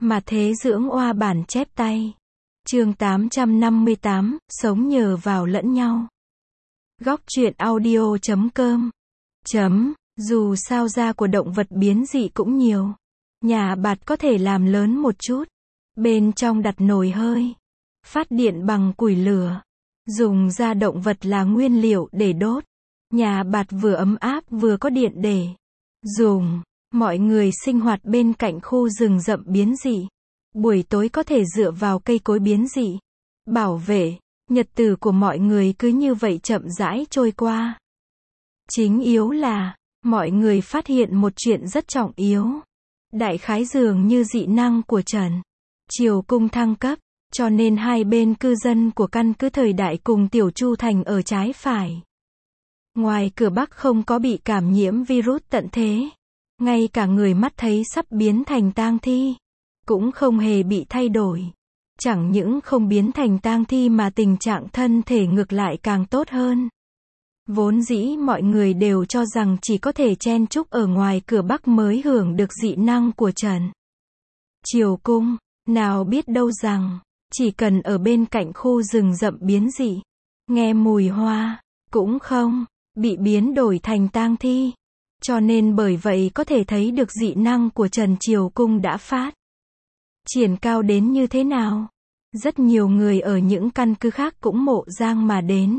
Mà thế dưỡng oa bản chép tay. Chương 858, sống nhờ vào lẫn nhau. Góc truyện audio.com. Dù sao da của động vật biến dị cũng nhiều. Nhà bạt có thể làm lớn một chút. Bên trong đặt nồi hơi. Phát điện bằng củi lửa. Dùng da động vật là nguyên liệu để đốt. Nhà bạt vừa ấm áp vừa có điện để dùng. Mọi người sinh hoạt bên cạnh khu rừng rậm biến dị. Buổi tối có thể dựa vào cây cối biến dị. Bảo vệ. Nhật tử của mọi người cứ như vậy chậm rãi trôi qua. Chính yếu là, mọi người phát hiện một chuyện rất trọng yếu. Đại khái dường như dị năng của Trần Triều Cung thăng cấp, cho nên hai bên cư dân của căn cứ thời đại cùng Tiểu Chu Thành ở trái phải. Ngoài cửa Bắc không có bị cảm nhiễm virus tận thế. Ngay cả người mắt thấy sắp biến thành tang thi, cũng không hề bị thay đổi. Chẳng những không biến thành tang thi mà tình trạng thân thể ngược lại càng tốt hơn. Vốn dĩ mọi người đều cho rằng chỉ có thể chen chúc ở ngoài cửa Bắc mới hưởng được dị năng của Trần Triều Cung. Nào biết đâu rằng, chỉ cần ở bên cạnh khu rừng rậm biến dị, nghe mùi hoa, cũng không bị biến đổi thành tang thi. Cho nên bởi vậy có thể thấy được dị năng của Trần Triều Cung đã phát triển cao đến như thế nào. Rất nhiều người ở những căn cứ khác cũng mộ giang mà đến.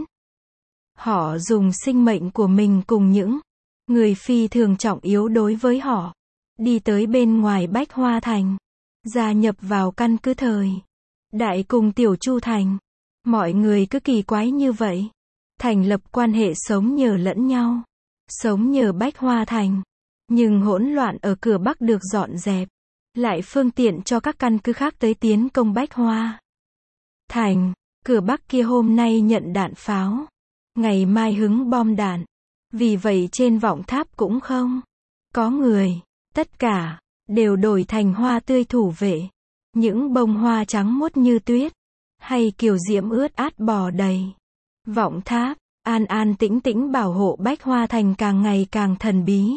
Họ dùng sinh mệnh của mình cùng những người phi thường trọng yếu đối với họ, đi tới bên ngoài Bách Hoa Thành, gia nhập vào căn cứ thời đại cùng Tiểu Chu Thành. Mọi người cứ kỳ quái như vậy, thành lập quan hệ sống nhờ lẫn nhau, sống nhờ Bách Hoa Thành. Nhưng hỗn loạn ở cửa Bắc được dọn dẹp, lại phương tiện cho các căn cứ khác tới tiến công Bách Hoa Thành. Cửa Bắc kia hôm nay nhận đạn pháo, ngày mai hứng bom đạn. Vì vậy trên vọng tháp cũng không có người, tất cả đều đổi thành hoa tươi thủ vệ. Những bông hoa trắng muốt như tuyết, hay kiều diễm ướt át bò đầy vọng tháp, an an tĩnh tĩnh bảo hộ Bách Hoa Thành càng ngày càng thần bí.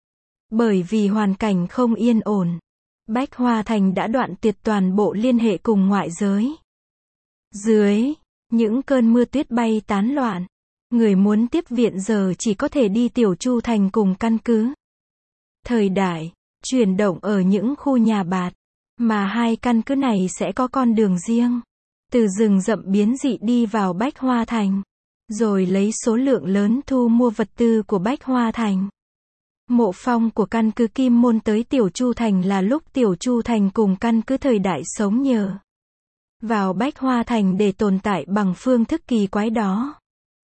Bởi vì hoàn cảnh không yên ổn, Bách Hoa Thành đã đoạn tuyệt toàn bộ liên hệ cùng ngoại giới. Dưới những cơn mưa tuyết bay tán loạn, người muốn tiếp viện giờ chỉ có thể đi Tiểu Chu Thành cùng căn cứ thời đại, chuyển động ở những khu nhà bạt, mà hai căn cứ này sẽ có con đường riêng, từ rừng rậm biến dị đi vào Bách Hoa Thành, rồi lấy số lượng lớn thu mua vật tư của Bách Hoa Thành. Mộ phong của căn cứ Kim Môn tới Tiểu Chu Thành là lúc Tiểu Chu Thành cùng căn cứ thời đại sống nhờ vào Bách Hoa Thành để tồn tại bằng phương thức kỳ quái đó.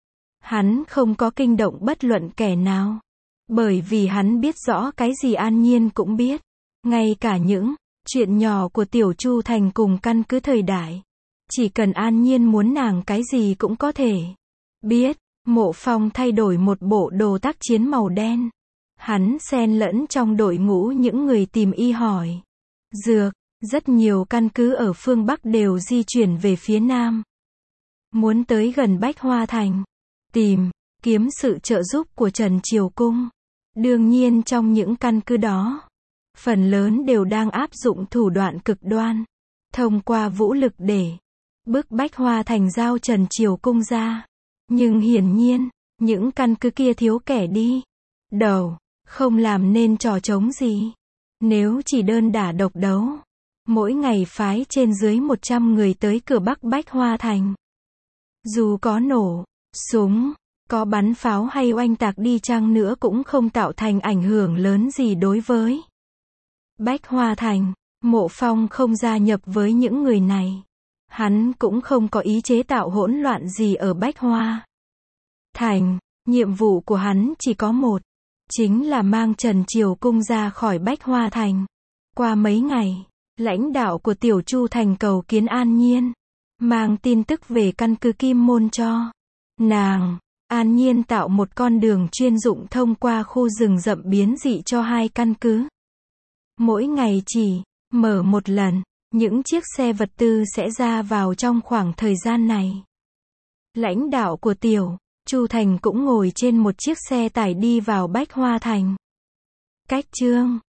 Hắn không có kinh động bất luận kẻ nào, bởi vì hắn biết rõ cái gì An Nhiên cũng biết, ngay cả những chuyện nhỏ của Tiểu Chu Thành cùng căn cứ thời đại. Chỉ cần An Nhiên muốn nàng cái gì cũng có thể biết. Mộ Phong thay đổi một bộ đồ tác chiến màu đen. Hắn xen lẫn trong đội ngũ những người tìm y hỏi dược. Rất nhiều căn cứ ở phương Bắc đều di chuyển về phía Nam, muốn tới gần Bách Hoa Thành, tìm kiếm sự trợ giúp của Trần Triều Cung. Đương nhiên trong những căn cứ đó, phần lớn đều đang áp dụng thủ đoạn cực đoan, thông qua vũ lực để bức Bách Hoa Thành giao Trần Triều Cung ra. Nhưng hiển nhiên, những căn cứ kia thiếu kẻ đi đầu, không làm nên trò trống gì. Nếu chỉ đơn đả độc đấu, mỗi ngày phái trên dưới 100 người tới cửa Bắc Bách Hoa Thành, dù có nổ súng, có bắn pháo hay oanh tạc đi chăng nữa cũng không tạo thành ảnh hưởng lớn gì đối với Bách Hoa Thành. Mộ Phong không gia nhập với những người này. Hắn cũng không có ý chế tạo hỗn loạn gì ở Bách Hoa Thành. Nhiệm vụ của hắn chỉ có một, chính là mang Trần Triều Cung ra khỏi Bách Hoa Thành. Qua mấy ngày, lãnh đạo của Tiểu Chu Thành cầu kiến An Nhiên, mang tin tức về căn cứ Kim Môn cho nàng. An Nhiên tạo một con đường chuyên dụng thông qua khu rừng rậm biến dị cho hai căn cứ. Mỗi ngày chỉ mở một lần, những chiếc xe vật tư sẽ ra vào trong khoảng thời gian này. Lãnh đạo của Tiểu Chu Thành cũng ngồi trên một chiếc xe tải đi vào Bách Hoa Thành. Cách chương